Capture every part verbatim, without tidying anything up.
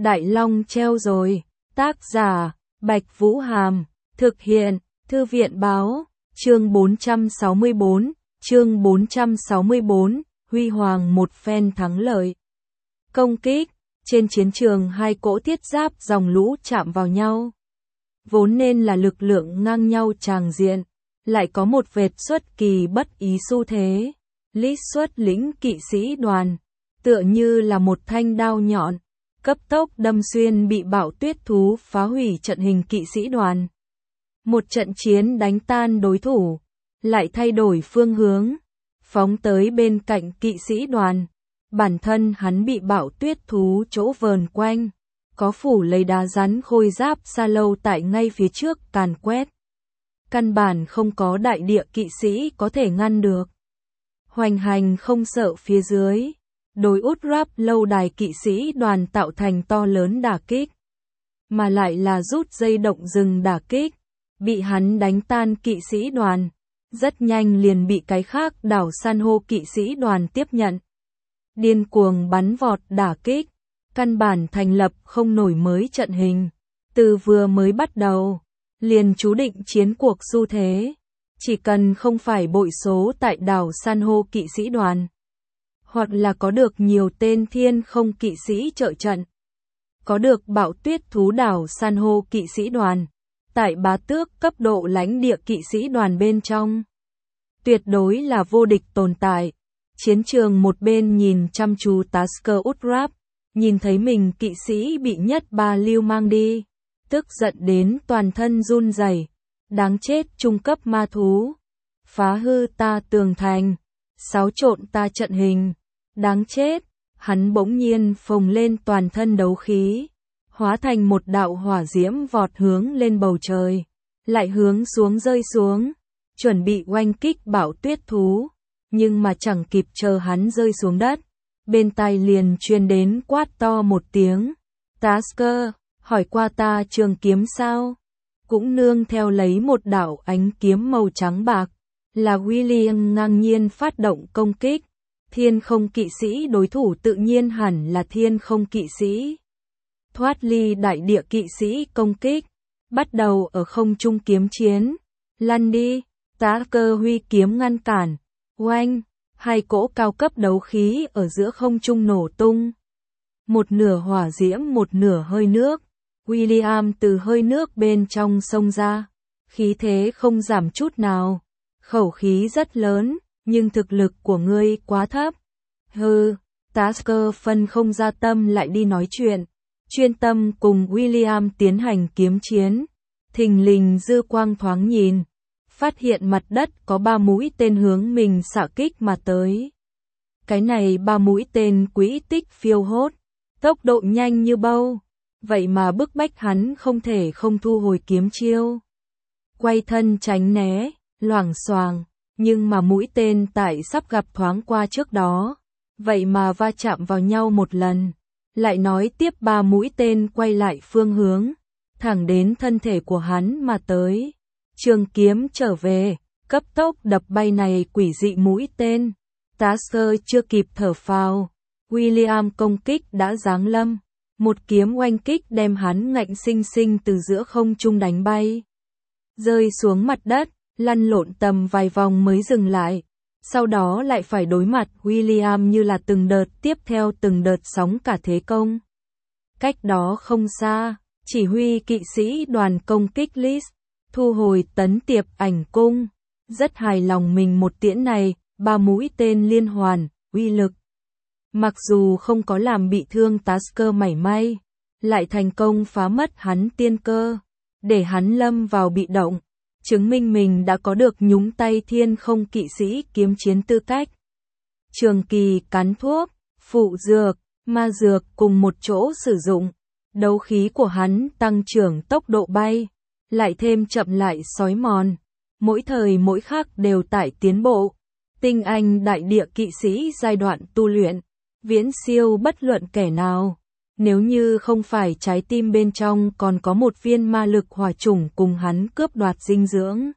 Đại Long treo rồi. Tác giả, Bạch Vũ Hàm. Thực hiện, Thư viện báo. Chương bốn trăm sáu mươi bốn. Chương bốn trăm sáu mươi bốn. Huy hoàng một phen thắng lợi. Công kích. Trên chiến trường hai cỗ thiết giáp dòng lũ chạm vào nhau. Vốn nên là lực lượng ngang nhau tràng diện. Lại có một vệt xuất kỳ bất ý xu thế. Lít xuất lĩnh kỵ sĩ đoàn. Tựa như là một thanh đao nhọn. Cấp tốc đâm xuyên bị bạo tuyết thú phá hủy trận hình kỵ sĩ đoàn. Một trận chiến đánh tan đối thủ. Lại thay đổi phương hướng. Phóng tới bên cạnh kỵ sĩ đoàn. Bản thân hắn bị bạo tuyết thú chỗ vờn quanh. Có phủ lấy đá rắn khôi giáp xa lâu tại ngay phía trước càn quét. Căn bản không có đại địa kỵ sĩ có thể ngăn được. Hoành hành không sợ phía dưới. Đối út ráp lâu đài kỵ sĩ đoàn tạo thành to lớn đả kích. Mà lại là rút dây động rừng đả kích. Bị hắn đánh tan kỵ sĩ đoàn. Rất nhanh liền bị cái khác đảo san hô kỵ sĩ đoàn tiếp nhận. Điên cuồng bắn vọt đả kích. Căn bản thành lập không nổi mới trận hình. Từ vừa mới bắt đầu. Liền chú định chiến cuộc xu thế. Chỉ cần không phải bội số tại đảo san hô kỵ sĩ đoàn. Hoặc là có được nhiều tên thiên không kỵ sĩ trợ trận. Có được bạo tuyết thú đảo san hô kỵ sĩ đoàn. Tại bá tước cấp độ lãnh địa kỵ sĩ đoàn bên trong. Tuyệt đối là vô địch tồn tại. Chiến trường một bên nhìn chăm chú Tasker Utrap. Nhìn thấy mình kỵ sĩ bị nhất ba lưu mang đi. Tức giận đến toàn thân run rẩy. Đáng chết trung cấp ma thú. Phá hư ta tường thành. Xáo trộn ta trận hình. Đáng chết. Hắn bỗng nhiên phồng lên toàn thân đấu khí. Hóa thành một đạo hỏa diễm vọt hướng lên bầu trời. Lại hướng xuống rơi xuống. Chuẩn bị oanh kích bạo tuyết thú. Nhưng mà chẳng kịp chờ hắn rơi xuống đất. Bên tai liền truyền đến quát to một tiếng. Tasker, hỏi qua ta trường kiếm sao? Cũng nương theo lấy một đạo ánh kiếm màu trắng bạc. Là William ngang nhiên phát động công kích. Thiên không kỵ sĩ đối thủ tự nhiên hẳn là thiên không kỵ sĩ. Thoát ly đại địa kỵ sĩ công kích. Bắt đầu ở không trung kiếm chiến. Lăn đi. Tasker huy kiếm ngăn cản. Oanh. Hai cỗ cao cấp đấu khí ở giữa không trung nổ tung. Một nửa hỏa diễm một nửa hơi nước. William từ hơi nước bên trong xông ra. Khí thế không giảm chút nào. Khẩu khí rất lớn, nhưng thực lực của ngươi quá thấp. Hừ, Tasker phân không ra tâm lại đi nói chuyện. Chuyên tâm cùng William tiến hành kiếm chiến. Thình lình dư quang thoáng nhìn. Phát hiện mặt đất có ba mũi tên hướng mình xạ kích mà tới. Cái này ba mũi tên quỹ tích phiêu hốt. Tốc độ nhanh như bâu. Vậy mà bức bách hắn không thể không thu hồi kiếm chiêu. Quay thân tránh né, loảng xoàng. Nhưng mà mũi tên tại sắp gặp thoáng qua trước đó. Vậy mà va chạm vào nhau một lần. Lại nói tiếp ba mũi tên quay lại phương hướng. Thẳng đến thân thể của hắn mà tới. Trường kiếm trở về. Cấp tốc đập bay này quỷ dị mũi tên. Tasker chưa kịp thở phào. William công kích đã giáng lâm. Một kiếm oanh kích đem hắn ngạnh sinh sinh từ giữa không trung đánh bay. Rơi xuống mặt đất. Lăn lộn tầm vài vòng mới dừng lại. Sau đó lại phải đối mặt William như là từng đợt tiếp theo từng đợt sóng cả thế công. Cách đó không xa, chỉ huy kỵ sĩ đoàn công kích List, thu hồi tấn tiệp ảnh cung. Rất hài lòng mình một tiễn này, ba mũi tên liên hoàn, uy lực. Mặc dù không có làm bị thương Tasker mảy may, lại thành công phá mất hắn tiên cơ, để hắn lâm vào bị động. Chứng minh mình đã có được nhúng tay thiên không kỵ sĩ kiếm chiến tư cách. Trường kỳ cắn thuốc, phụ dược, ma dược cùng một chỗ sử dụng. Đấu khí của hắn tăng trưởng tốc độ bay, lại thêm chậm lại sói mòn. Mỗi thời mỗi khắc đều tại tiến bộ. Tinh anh đại địa kỵ sĩ giai đoạn tu luyện, viễn siêu bất luận kẻ nào. Nếu như không phải trái tim bên trong còn có một viên ma lực hỏa chủng cùng hắn cướp đoạt dinh dưỡng.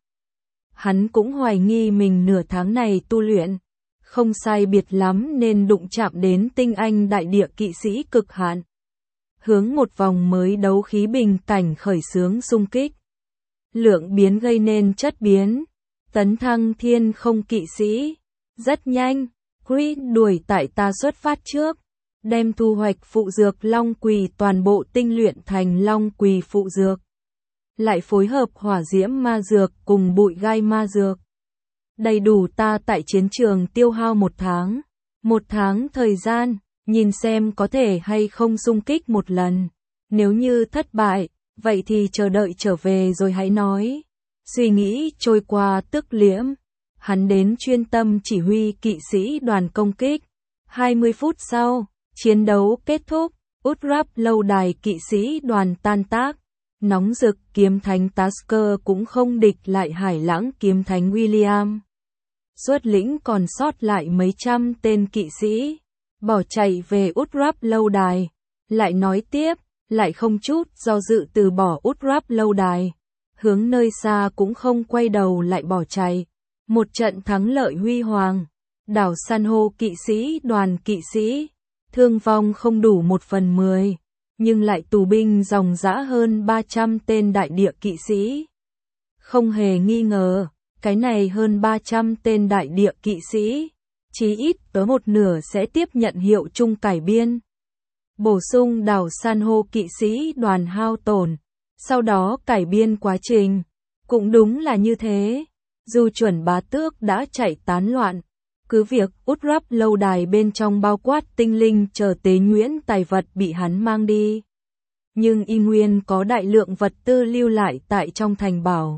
Hắn cũng hoài nghi mình nửa tháng này tu luyện. Không sai biệt lắm nên đụng chạm đến tinh anh đại địa kỵ sĩ cực hạn. hướng một vòng mới đấu khí bình cảnh khởi xướng xung kích. Lượng biến gây nên chất biến, tấn thăng thiên không kỵ sĩ. Rất nhanh, Creed đuổi tại ta xuất phát trước, đem thu hoạch phụ dược long quỳ toàn bộ tinh luyện thành long quỳ phụ dược. Lại phối hợp hỏa diễm ma dược cùng bụi gai ma dược. Đầy đủ ta tại chiến trường tiêu hao một tháng. Một tháng thời gian, nhìn xem có thể hay không xung kích một lần. Nếu như thất bại, vậy thì chờ đợi trở về rồi hãy nói. Suy nghĩ trôi qua tức liễm. Hắn đến chuyên tâm chỉ huy kỵ sĩ đoàn công kích. hai mươi phút sau, chiến đấu kết thúc. Utrap lâu đài kỵ sĩ đoàn tan tác. Nóng rực kiếm thánh Tasker cũng không địch lại hải lãng kiếm thánh William. Xuất lĩnh còn sót lại mấy trăm tên kỵ sĩ, bỏ chạy về Utrap lâu đài. Lại nói tiếp, lại không chút do dự từ bỏ Utrap lâu đài. Hướng nơi xa cũng không quay đầu lại bỏ chạy. Một trận thắng lợi huy hoàng. Đảo san hô kỵ sĩ đoàn kỵ sĩ, thương vong không đủ một phần mười. Nhưng lại tù binh dòng dã hơn ba trăm tên đại địa kỵ sĩ. Không hề nghi ngờ, cái này hơn ba trăm tên đại địa kỵ sĩ, chí ít tới một nửa sẽ tiếp nhận hiệu chung cải biên. Bổ sung đảo san hô kỵ sĩ đoàn hao tổn, sau đó cải biên quá trình. Cũng đúng là như thế, dù chuẩn bá tước đã chạy tán loạn. Cứ việc Utrap lâu đài bên trong bao quát tinh linh chờ tế nhuyễn tài vật bị hắn mang đi. Nhưng y nguyên có đại lượng vật tư lưu lại tại trong thành bảo.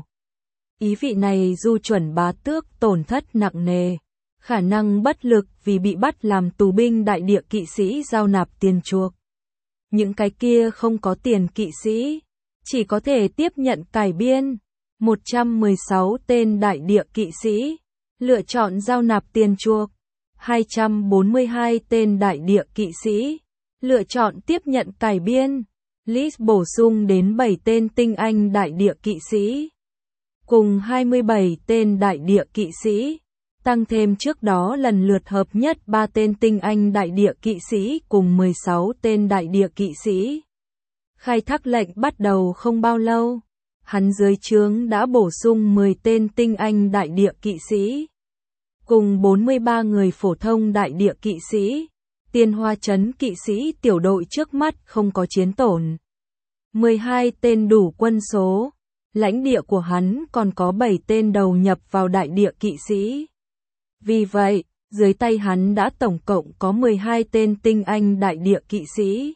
Ý vị này dù chuẩn bá tước tổn thất nặng nề, khả năng bất lực vì bị bắt làm tù binh đại địa kỵ sĩ giao nạp tiền chuộc. Những cái kia không có tiền kỵ sĩ, chỉ có thể tiếp nhận cải biên. một trăm mười sáu tên đại địa kỵ sĩ lựa chọn giao nạp tiền chuộc. hai trăm bốn mươi hai tên đại địa kỵ sĩ lựa chọn tiếp nhận cải biên. List bổ sung đến bảy tên tinh anh đại địa kỵ sĩ. Cùng hai mươi bảy tên đại địa kỵ sĩ. Tăng thêm trước đó lần lượt hợp nhất ba tên tinh anh đại địa kỵ sĩ cùng mười sáu tên đại địa kỵ sĩ. Khai thác lệnh bắt đầu không bao lâu. Hắn dưới trướng đã bổ sung mười tên tinh anh đại địa kỵ sĩ. Cùng bốn mươi ba người phổ thông đại địa kỵ sĩ. Tiên hoa trấn kỵ sĩ tiểu đội trước mắt không có chiến tổn. mười hai tên đủ quân số. Lãnh địa của hắn còn có bảy tên đầu nhập vào đại địa kỵ sĩ. Vì vậy, dưới tay hắn đã tổng cộng có mười hai tên tinh anh đại địa kỵ sĩ.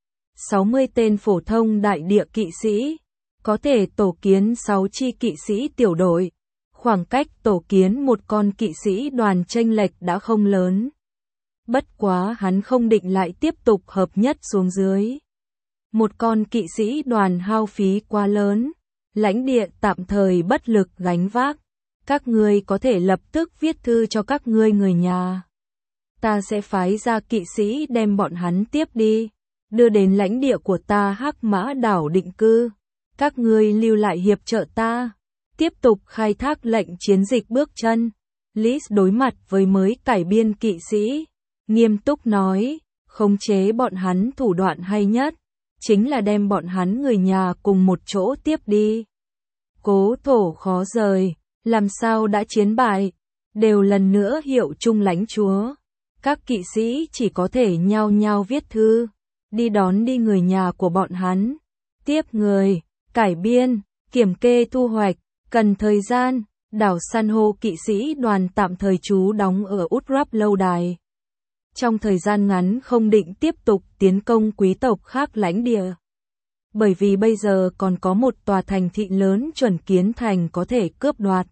sáu mươi tên phổ thông đại địa kỵ sĩ. Có thể tổ kiến sáu chi kỵ sĩ tiểu đội. Khoảng cách tổ kiến một con kỵ sĩ đoàn chênh lệch đã không lớn. Bất quá hắn không định lại tiếp tục hợp nhất xuống dưới. Một con kỵ sĩ đoàn hao phí quá lớn. Lãnh địa tạm thời bất lực gánh vác. Các ngươi có thể lập tức viết thư cho các ngươi người nhà. Ta sẽ phái ra kỵ sĩ đem bọn hắn tiếp đi. Đưa đến lãnh địa của ta Hắc Mã đảo định cư. Các ngươi lưu lại hiệp trợ ta. Tiếp tục khai thác lệnh chiến dịch bước chân. List đối mặt với mới cải biên kỵ sĩ. Nghiêm túc nói, khống chế bọn hắn thủ đoạn hay nhất. Chính là đem bọn hắn người nhà cùng một chỗ tiếp đi. Cố thổ khó rời, làm sao đã chiến bại. Đều lần nữa hiệu chung lãnh chúa. Các kỵ sĩ chỉ có thể nhao nhao viết thư. Đi đón đi người nhà của bọn hắn. Tiếp người, cải biên, kiểm kê thu hoạch. Cần thời gian, đảo san hô kỵ sĩ đoàn tạm thời trú đóng ở Utrap lâu đài. Trong thời gian ngắn không định tiếp tục tiến công quý tộc khác lãnh địa. Bởi vì bây giờ còn có một tòa thành thị lớn chuẩn kiến thành có thể cướp đoạt.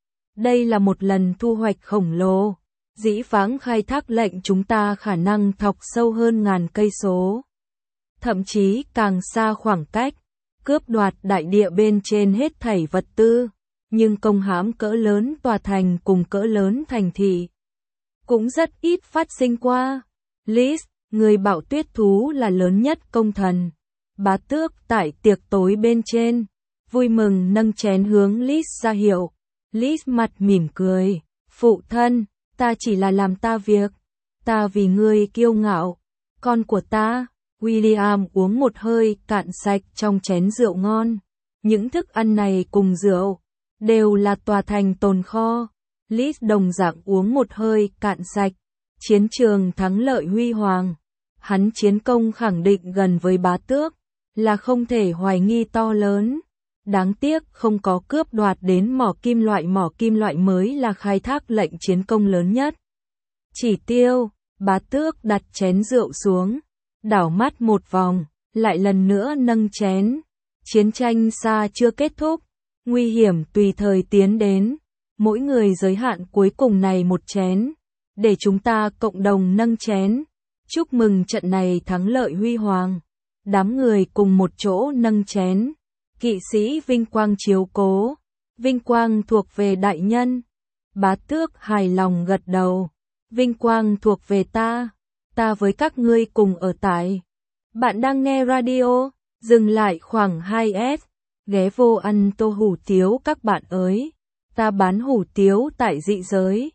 Đây là một lần thu hoạch khổng lồ. Dĩ vãng khai thác lệnh chúng ta khả năng thọc sâu hơn ngàn cây số. Thậm chí càng xa khoảng cách. Cướp đoạt đại địa bên trên hết thảy vật tư, nhưng công hãm cỡ lớn tòa thành cùng cỡ lớn thành thị cũng rất ít phát sinh qua. List, người bảo tuyết thú là lớn nhất công thần. Bá tước tại tiệc tối bên trên, vui mừng nâng chén hướng List ra hiệu. List mặt mỉm cười, phụ thân, ta chỉ là làm ta việc, ta vì ngươi kiêu ngạo, con của ta, William uống một hơi cạn sạch trong chén rượu ngon. Những thức ăn này cùng rượu đều là tòa thành tồn kho. Liz đồng dạng uống một hơi cạn sạch. Chiến trường thắng lợi huy hoàng. Hắn chiến công khẳng định gần với bá tước, là không thể hoài nghi to lớn. Đáng tiếc không có cướp đoạt đến mỏ kim loại. Mỏ kim loại mới là khai thác lệnh chiến công lớn nhất. Chỉ tiêu, bá tước đặt chén rượu xuống, đảo mắt một vòng, lại lần nữa nâng chén. Chiến tranh xa chưa kết thúc, nguy hiểm tùy thời tiến đến. Mỗi người giới hạn cuối cùng này một chén, để chúng ta cộng đồng nâng chén. Chúc mừng trận này thắng lợi huy hoàng. Đám người cùng một chỗ nâng chén. Kỵ sĩ vinh quang chiếu cố, vinh quang thuộc về đại nhân. Bá tước hài lòng gật đầu. Vinh quang thuộc về ta, ta với các ngươi cùng ở tại. Bạn đang nghe radio, dừng lại khoảng hai S, ghé vô ăn tô hủ tiếu các bạn ơi. Ta bán hủ tiếu tại dị giới.